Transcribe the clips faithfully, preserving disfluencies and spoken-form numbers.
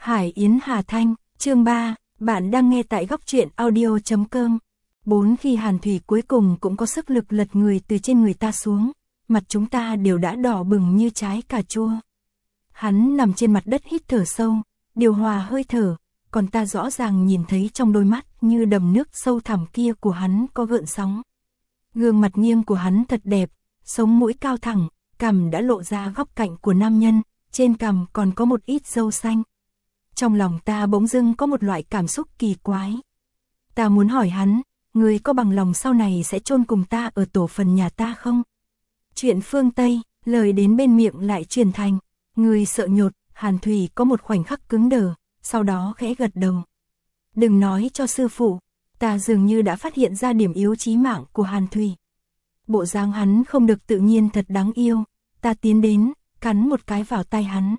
Hải Yến Hà Thanh, chương ba, bạn đang nghe tại góc truyện audio chấm com. Bốn khi Hàn Thủy cuối cùng cũng có sức lực lật người từ trên người ta xuống, mặt chúng ta đều đã đỏ bừng như trái cà chua. Hắn nằm trên mặt đất hít thở sâu, điều hòa hơi thở, còn ta rõ ràng nhìn thấy trong đôi mắt như đầm nước sâu thẳm kia của hắn có gợn sóng. Gương mặt nghiêng của hắn thật đẹp, sống mũi cao thẳng, cằm đã lộ ra góc cạnh của nam nhân, trên cằm còn có một ít râu xanh. Trong lòng ta bỗng dưng có một loại cảm xúc kỳ quái. Ta muốn hỏi hắn, người có bằng lòng sau này sẽ chôn cùng ta ở tổ phần nhà ta không? Chuyện phương Tây, lời đến bên miệng lại truyền thành, người sợ nhột. Hàn Thủy có một khoảnh khắc cứng đờ, sau đó khẽ gật đầu. Đừng nói cho sư phụ, ta dường như đã phát hiện ra điểm yếu chí mạng của Hàn Thủy. Bộ dáng hắn không được tự nhiên thật đáng yêu, ta tiến đến, cắn một cái vào tay hắn.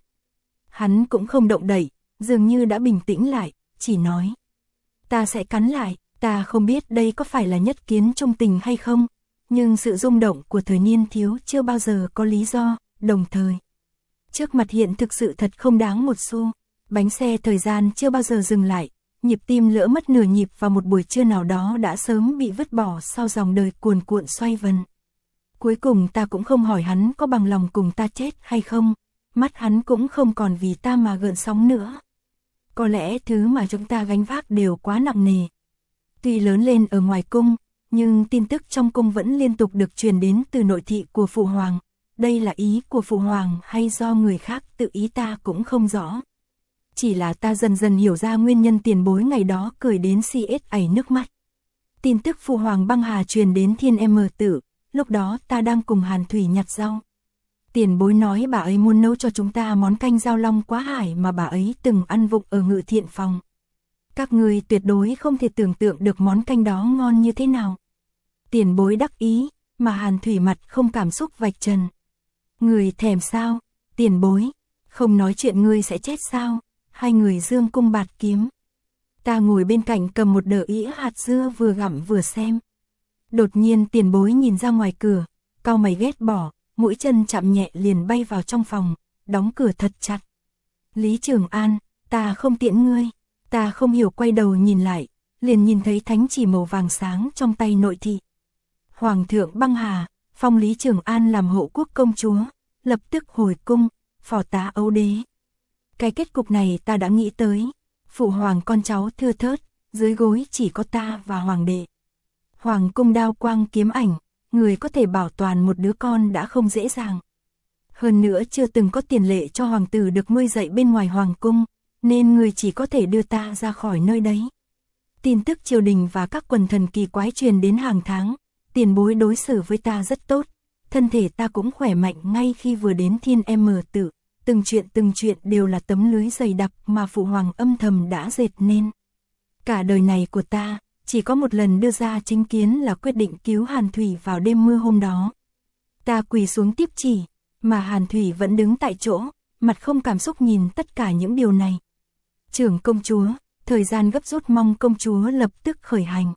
Hắn cũng không động đậy, dường như đã bình tĩnh lại, chỉ nói. Ta sẽ cắn lại, ta không biết đây có phải là nhất kiến trung tình hay không, nhưng sự rung động của thời niên thiếu chưa bao giờ có lý do, đồng thời. Trước mặt hiện thực sự thật không đáng một xu, bánh xe thời gian chưa bao giờ dừng lại, nhịp tim lỡ mất nửa nhịp vào một buổi trưa nào đó đã sớm bị vứt bỏ sau dòng đời cuồn cuộn xoay vần. Cuối cùng ta cũng không hỏi hắn có bằng lòng cùng ta chết hay không, mắt hắn cũng không còn vì ta mà gợn sóng nữa. Có lẽ thứ mà chúng ta gánh vác đều quá nặng nề. Tuy lớn lên ở ngoài cung, nhưng tin tức trong cung vẫn liên tục được truyền đến từ nội thị của Phụ Hoàng. Đây là ý của Phụ Hoàng hay do người khác tự ý ta cũng không rõ. Chỉ là ta dần dần hiểu ra nguyên nhân tiền bối ngày đó cười đến si ết ảy nước mắt. Tin tức Phụ Hoàng băng hà truyền đến Thiên Em Tử, lúc đó ta đang cùng Hàn Thủy nhặt rau. Tiền bối nói bà ấy muốn nấu cho chúng ta món canh rau long quá hải mà bà ấy từng ăn vụng ở Ngự Thiện Phòng. Các người tuyệt đối không thể tưởng tượng được món canh đó ngon như thế nào. Tiền bối đắc ý, mà Hàn Thủy mặt không cảm xúc vạch trần. Người thèm sao? Tiền bối, không nói chuyện ngươi sẽ chết sao? Hai người dương cung bạt kiếm. Ta ngồi bên cạnh cầm một đỡ ĩa hạt dưa vừa gặm vừa xem. Đột nhiên tiền bối nhìn ra ngoài cửa, cau mày ghét bỏ, mũi chân chạm nhẹ liền bay vào trong phòng, đóng cửa thật chặt. Lý Trường An, ta không tiễn ngươi. Ta không hiểu quay đầu nhìn lại, liền nhìn thấy thánh chỉ màu vàng sáng trong tay nội thị. Hoàng thượng băng hà, phong Lý Trường An làm hộ quốc công chúa, lập tức hồi cung, phò tá ấu đế. Cái kết cục này ta đã nghĩ tới, phụ hoàng con cháu thưa thớt, dưới gối chỉ có ta và hoàng đệ. Hoàng cung đao quang kiếm ảnh, người có thể bảo toàn một đứa con đã không dễ dàng. Hơn nữa chưa từng có tiền lệ cho hoàng tử được nuôi dạy bên ngoài hoàng cung, nên người chỉ có thể đưa ta ra khỏi nơi đấy. Tin tức triều đình và các quần thần kỳ quái truyền đến hàng tháng, tiền bối đối xử với ta rất tốt, thân thể ta cũng khỏe mạnh ngay khi vừa đến Thiên Em Tử, từng chuyện từng chuyện đều là tấm lưới dày đặc mà Phụ Hoàng âm thầm đã dệt nên. Cả đời này của ta, chỉ có một lần đưa ra chính kiến là quyết định cứu Hàn Thủy vào đêm mưa hôm đó. Ta quỳ xuống tiếp chỉ, mà Hàn Thủy vẫn đứng tại chỗ, mặt không cảm xúc nhìn tất cả những điều này. Trưởng công chúa, thời gian gấp rút mong công chúa lập tức khởi hành.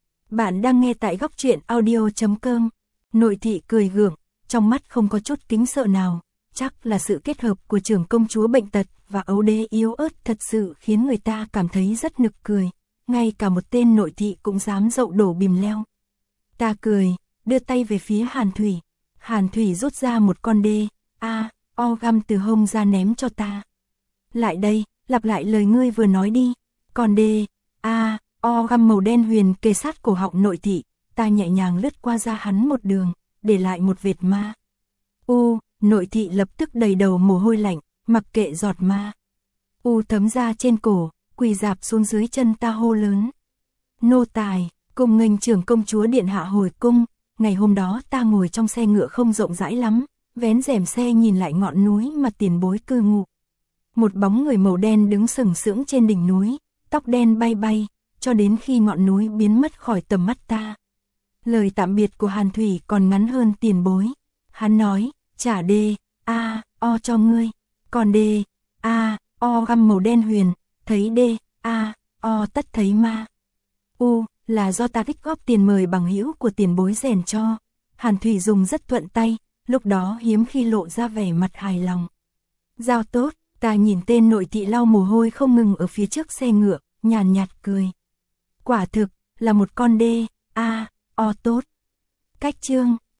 Bạn đang nghe tại góc truyện audio chấm com. Nội thị cười gượng, trong mắt không có chút kính sợ nào, chắc là sự kết hợp của trưởng công chúa bệnh tật và ấu đế yếu ớt thật sự khiến người ta cảm thấy rất nực cười, ngay cả một tên nội thị cũng dám dậu đổ bìm leo. Ta cười, đưa tay về phía Hàn Thủy. Hàn Thủy rút ra một con đê, a, o găm từ hông ra ném cho ta. Lại đây, lặp lại lời ngươi vừa nói đi. Con đê, a, o găm màu đen huyền kề sát cổ họng nội thị, ta nhẹ nhàng lướt qua da hắn một đường, để lại một vệt ma. U, nội thị lập tức đầy đầu mồ hôi lạnh, mặc kệ giọt ma. U thấm ra trên cổ, quỳ dạp xuống dưới chân ta hô lớn. Nô tài, cùng nghênh trưởng công chúa điện hạ hồi cung. Ngày hôm đó ta ngồi trong xe ngựa không rộng rãi lắm, vén rèm xe nhìn lại ngọn núi mà tiền bối cư ngụ. Một bóng người màu đen đứng sừng sững trên đỉnh núi, tóc đen bay bay, cho đến khi ngọn núi biến mất khỏi tầm mắt ta. Lời tạm biệt của Hàn Thủy còn ngắn hơn tiền bối. Hắn nói, trả đê, a, o cho ngươi, còn đê, a, o găm màu đen huyền, thấy đê, a, o tất thấy ma. U, là do ta tích góp tiền mời bằng hữu của tiền bối rèn cho. Hàn Thủy dùng rất thuận tay, lúc đó hiếm khi lộ ra vẻ mặt hài lòng. Giao tốt, Ta nhìn tên nội thị lau mồ hôi không ngừng ở phía trước xe ngựa, nhàn nhạt cười. Quả thực, là một con đê, a, o tốt. Cách chương